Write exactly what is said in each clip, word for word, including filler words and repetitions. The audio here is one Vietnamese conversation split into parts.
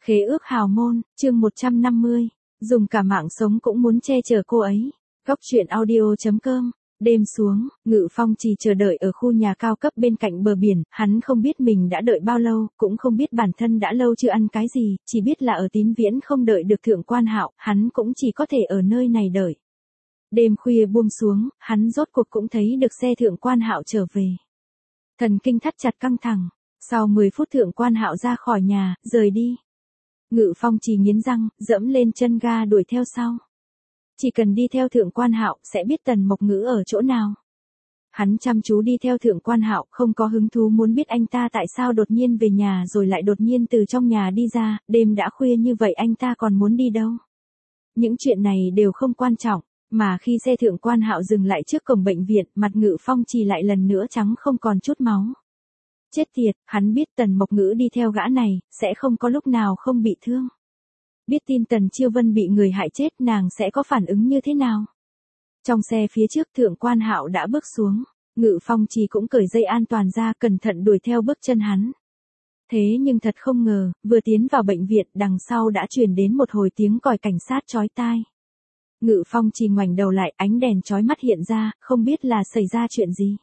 Khế ước hào môn, chương một trăm năm mươi, dùng cả mạng sống cũng muốn che chở cô ấy. Góc truyện audio chấm com. Đêm xuống, Ngự Phong chỉ chờ đợi ở khu nhà cao cấp bên cạnh bờ biển, hắn không biết mình đã đợi bao lâu, cũng không biết bản thân đã lâu chưa ăn cái gì, chỉ biết là ở Tín Viễn không đợi được Thượng Quan Hạo, hắn cũng chỉ có thể ở nơi này đợi. Đêm khuya buông xuống, hắn rốt cuộc cũng thấy được xe Thượng Quan Hạo trở về. Thần kinh thắt chặt căng thẳng, sau mười phút Thượng Quan Hạo ra khỏi nhà, rời đi. Ngự Phong chỉ nghiến răng, dẫm lên chân ga đuổi theo sau. Chỉ cần đi theo Thượng Quan Hạo sẽ biết Tần Mộc Ngữ ở chỗ nào. Hắn chăm chú đi theo Thượng Quan Hạo, không có hứng thú muốn biết anh ta tại sao đột nhiên về nhà rồi lại đột nhiên từ trong nhà đi ra, đêm đã khuya như vậy anh ta còn muốn đi đâu. Những chuyện này đều không quan trọng, mà khi xe Thượng Quan Hạo dừng lại trước cổng bệnh viện, mặt Ngự Phong chỉ lại lần nữa trắng không còn chút máu. Chết tiệt, hắn biết Tần Mộc Ngữ đi theo gã này, sẽ không có lúc nào không bị thương. Biết tin Tần Chiêu Vân bị người hại chết nàng sẽ có phản ứng như thế nào? Trong xe phía trước Thượng Quan Hạo đã bước xuống, Ngự Phong chỉ cũng cởi dây an toàn ra cẩn thận đuổi theo bước chân hắn. Thế nhưng thật không ngờ, vừa tiến vào bệnh viện đằng sau đã truyền đến một hồi tiếng còi cảnh sát chói tai. Ngự Phong chỉ ngoảnh đầu lại, ánh đèn chói mắt hiện ra, không biết là xảy ra chuyện gì.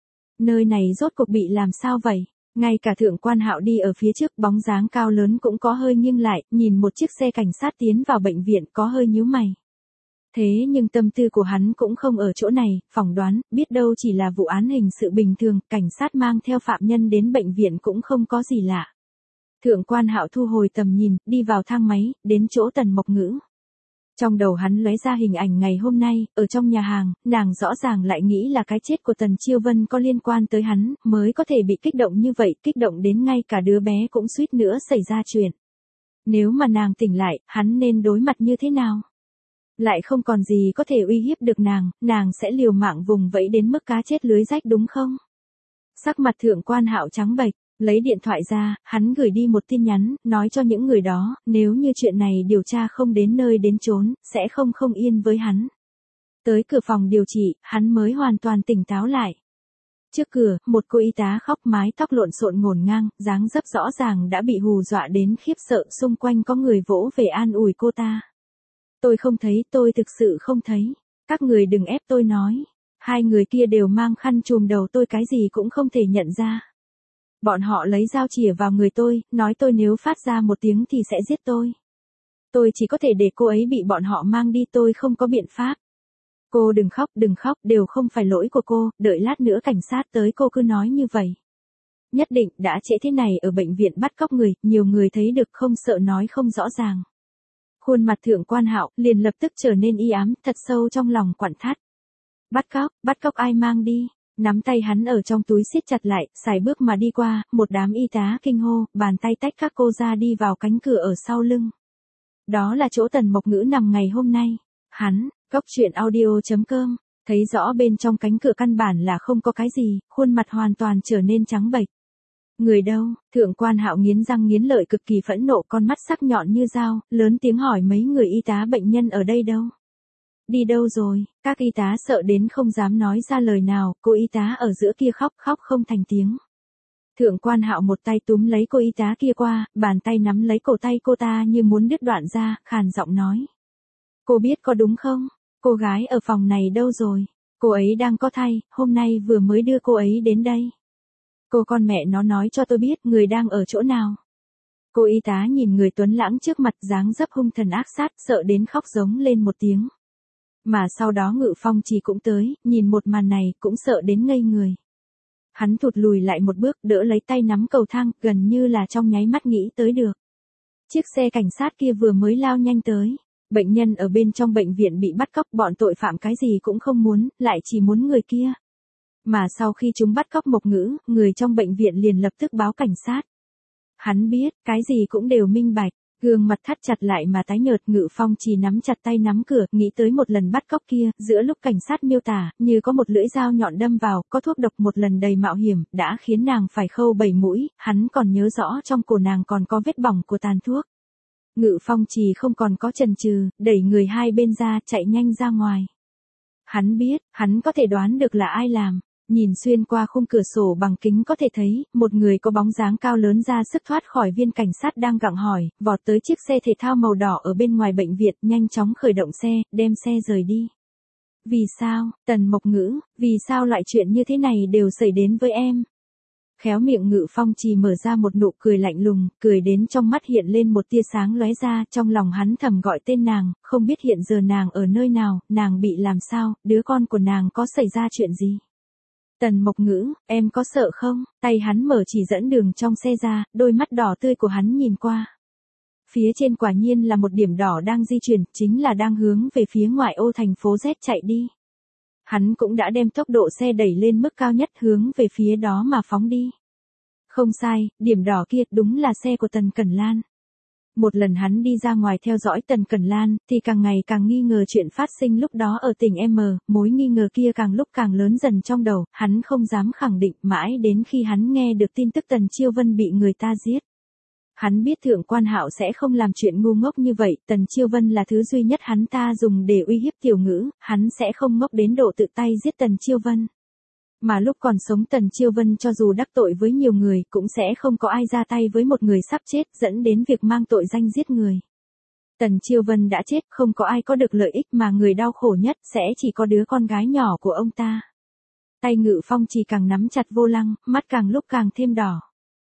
Nơi này rốt cuộc bị làm sao vậy? Ngay cả Thượng Quan Hạo đi ở phía trước bóng dáng cao lớn cũng có hơi nghiêng lại, nhìn một chiếc xe cảnh sát tiến vào bệnh viện có hơi nhíu mày. Thế nhưng tâm tư của hắn cũng không ở chỗ này, phỏng đoán, biết đâu chỉ là vụ án hình sự bình thường, cảnh sát mang theo phạm nhân đến bệnh viện cũng không có gì lạ. Thượng Quan Hạo thu hồi tầm nhìn, đi vào thang máy, đến chỗ Tần Mộc Ngữ. Trong đầu hắn lóe ra hình ảnh ngày hôm nay, ở trong nhà hàng, nàng rõ ràng lại nghĩ là cái chết của Tần Chiêu Vân có liên quan tới hắn, mới có thể bị kích động như vậy, kích động đến ngay cả đứa bé cũng suýt nữa xảy ra chuyện. Nếu mà nàng tỉnh lại, hắn nên đối mặt như thế nào? Lại không còn gì có thể uy hiếp được nàng, nàng sẽ liều mạng vùng vẫy đến mức cá chết lưới rách đúng không? Sắc mặt Thượng Quan Hạo trắng bệch. Lấy điện thoại ra, hắn gửi đi một tin nhắn, nói cho những người đó, nếu như chuyện này điều tra không đến nơi đến chốn, sẽ không không yên với hắn. Tới cửa phòng điều trị, hắn mới hoàn toàn tỉnh táo lại. Trước cửa, một cô y tá khóc mái tóc lộn xộn ngổn ngang, dáng dấp rõ ràng đã bị hù dọa đến khiếp sợ, xung quanh có người vỗ về an ủi cô ta. Tôi không thấy, tôi thực sự không thấy. Các người đừng ép tôi nói. Hai người kia đều mang khăn trùm đầu, tôi cái gì cũng không thể nhận ra. Bọn họ lấy dao chĩa vào người tôi, nói tôi nếu phát ra một tiếng thì sẽ giết tôi. Tôi chỉ có thể để cô ấy bị bọn họ mang đi, tôi không có biện pháp. Cô đừng khóc, đừng khóc, đều không phải lỗi của cô, đợi lát nữa cảnh sát tới cô cứ nói như vậy. Nhất định, đã trễ thế này ở bệnh viện bắt cóc người, nhiều người thấy được không sợ nói không rõ ràng. Khuôn mặt Thượng Quan Hạo liền lập tức trở nên y ám, thật sâu trong lòng quặn thắt. Bắt cóc, bắt cóc ai mang đi? Nắm tay hắn ở trong túi siết chặt lại, sải bước mà đi qua, một đám y tá kinh hô, bàn tay tách các cô ra đi vào cánh cửa ở sau lưng. Đó là chỗ Tần Mộc Ngữ nằm ngày hôm nay. Hắn, góc truyện audio chấm com, thấy rõ bên trong cánh cửa căn bản là không có cái gì, khuôn mặt hoàn toàn trở nên trắng bệch. Người đâu? Thượng Quan Hạo nghiến răng nghiến lợi cực kỳ phẫn nộ, con mắt sắc nhọn như dao, lớn tiếng hỏi mấy người y tá bệnh nhân ở đây đâu? Đi đâu rồi? Các y tá sợ đến không dám nói ra lời nào, cô y tá ở giữa kia khóc khóc không thành tiếng. Thượng Quan Hạo một tay túm lấy cô y tá kia qua, bàn tay nắm lấy cổ tay cô ta như muốn đứt đoạn ra, khàn giọng nói. Cô biết có đúng không? Cô gái ở phòng này đâu rồi? Cô ấy đang có thai, hôm nay vừa mới đưa cô ấy đến đây. Cô con mẹ nó nói cho tôi biết người đang ở chỗ nào. Cô y tá nhìn người tuấn lãng trước mặt, dáng dấp hung thần ác sát, sợ đến khóc giống lên một tiếng. Mà sau đó Ngự Phong chỉ cũng tới, nhìn một màn này, cũng sợ đến ngây người. Hắn thụt lùi lại một bước, đỡ lấy tay nắm cầu thang, gần như là trong nháy mắt nghĩ tới được. Chiếc xe cảnh sát kia vừa mới lao nhanh tới. Bệnh nhân ở bên trong bệnh viện bị bắt cóc, bọn tội phạm cái gì cũng không muốn, lại chỉ muốn người kia. Mà sau khi chúng bắt cóc Mộc Ngữ, người trong bệnh viện liền lập tức báo cảnh sát. Hắn biết, cái gì cũng đều minh bạch. Gương mặt thắt chặt lại mà tái nhợt, Ngự Phong chỉ nắm chặt tay nắm cửa, nghĩ tới một lần bắt cóc kia, giữa lúc cảnh sát miêu tả, như có một lưỡi dao nhọn đâm vào, có thuốc độc một lần đầy mạo hiểm, đã khiến nàng phải khâu bảy mũi, hắn còn nhớ rõ trong cổ nàng còn có vết bỏng của tàn thuốc. Ngự Phong chỉ không còn có chần chừ, đẩy người hai bên ra, chạy nhanh ra ngoài. Hắn biết, hắn có thể đoán được là ai làm. Nhìn xuyên qua khung cửa sổ bằng kính có thể thấy, một người có bóng dáng cao lớn ra sức thoát khỏi viên cảnh sát đang gặng hỏi, vọt tới chiếc xe thể thao màu đỏ ở bên ngoài bệnh viện, nhanh chóng khởi động xe, đem xe rời đi. Vì sao, Tần Mộc Ngữ, vì sao loại chuyện như thế này đều xảy đến với em? Khéo miệng Ngự Phong Trì mở ra một nụ cười lạnh lùng, cười đến trong mắt hiện lên một tia sáng lóe ra, trong lòng hắn thầm gọi tên nàng, không biết hiện giờ nàng ở nơi nào, nàng bị làm sao, đứa con của nàng có xảy ra chuyện gì? Tần Mộc Ngữ, em có sợ không? Tay hắn mở chỉ dẫn đường trong xe ra, đôi mắt đỏ tươi của hắn nhìn qua. Phía trên quả nhiên là một điểm đỏ đang di chuyển, chính là đang hướng về phía ngoại ô thành phố Z chạy đi. Hắn cũng đã đem tốc độ xe đẩy lên mức cao nhất hướng về phía đó mà phóng đi. Không sai, điểm đỏ kia đúng là xe của Tần Cẩn Lan. Một lần hắn đi ra ngoài theo dõi Tần Cẩn Lan, thì càng ngày càng nghi ngờ chuyện phát sinh lúc đó ở tỉnh M, mối nghi ngờ kia càng lúc càng lớn dần trong đầu, hắn không dám khẳng định mãi đến khi hắn nghe được tin tức Tần Chiêu Vân bị người ta giết. Hắn biết Thượng Quan Hạo sẽ không làm chuyện ngu ngốc như vậy, Tần Chiêu Vân là thứ duy nhất hắn ta dùng để uy hiếp Tiểu Ngữ, hắn sẽ không ngốc đến độ tự tay giết Tần Chiêu Vân. Mà lúc còn sống Tần Chiêu Vân cho dù đắc tội với nhiều người cũng sẽ không có ai ra tay với một người sắp chết dẫn đến việc mang tội danh giết người. Tần Chiêu Vân đã chết, không có ai có được lợi ích mà người đau khổ nhất sẽ chỉ có đứa con gái nhỏ của ông ta. Tay Ngự Phong Trì càng nắm chặt vô lăng, mắt càng lúc càng thêm đỏ.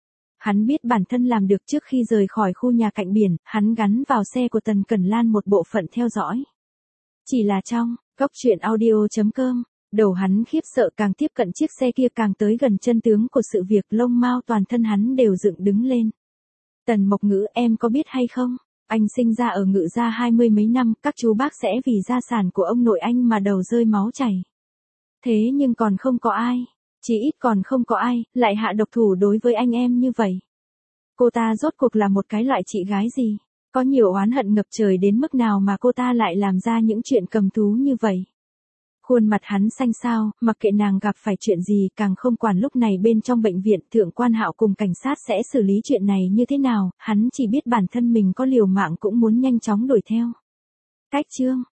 Hắn biết bản thân làm được trước khi rời khỏi khu nhà cạnh biển, hắn gắn vào xe của Tần Cẩn Lan một bộ phận theo dõi. Chỉ là trong, góc truyện audio chấm com, đầu hắn khiếp sợ càng tiếp cận chiếc xe kia càng tới gần chân tướng của sự việc, lông mao toàn thân hắn đều dựng đứng lên. Tần Mộc Ngữ, em có biết hay không? Anh sinh ra ở Ngự gia hai mươi mấy năm, các chú bác sẽ vì gia sản của ông nội anh mà đầu rơi máu chảy. Thế nhưng còn không có ai. Chỉ ít còn không có ai, lại hạ độc thủ đối với anh em như vậy. Cô ta rốt cuộc là một cái loại chị gái gì? Có nhiều oán hận ngập trời đến mức nào mà cô ta lại làm ra những chuyện cầm thú như vậy? Khuôn mặt hắn xanh xao, mặc kệ nàng gặp phải chuyện gì, càng không quản lúc này bên trong bệnh viện Thượng Quan Hạo cùng cảnh sát sẽ xử lý chuyện này như thế nào, hắn chỉ biết bản thân mình có liều mạng cũng muốn nhanh chóng đuổi theo. Cách chương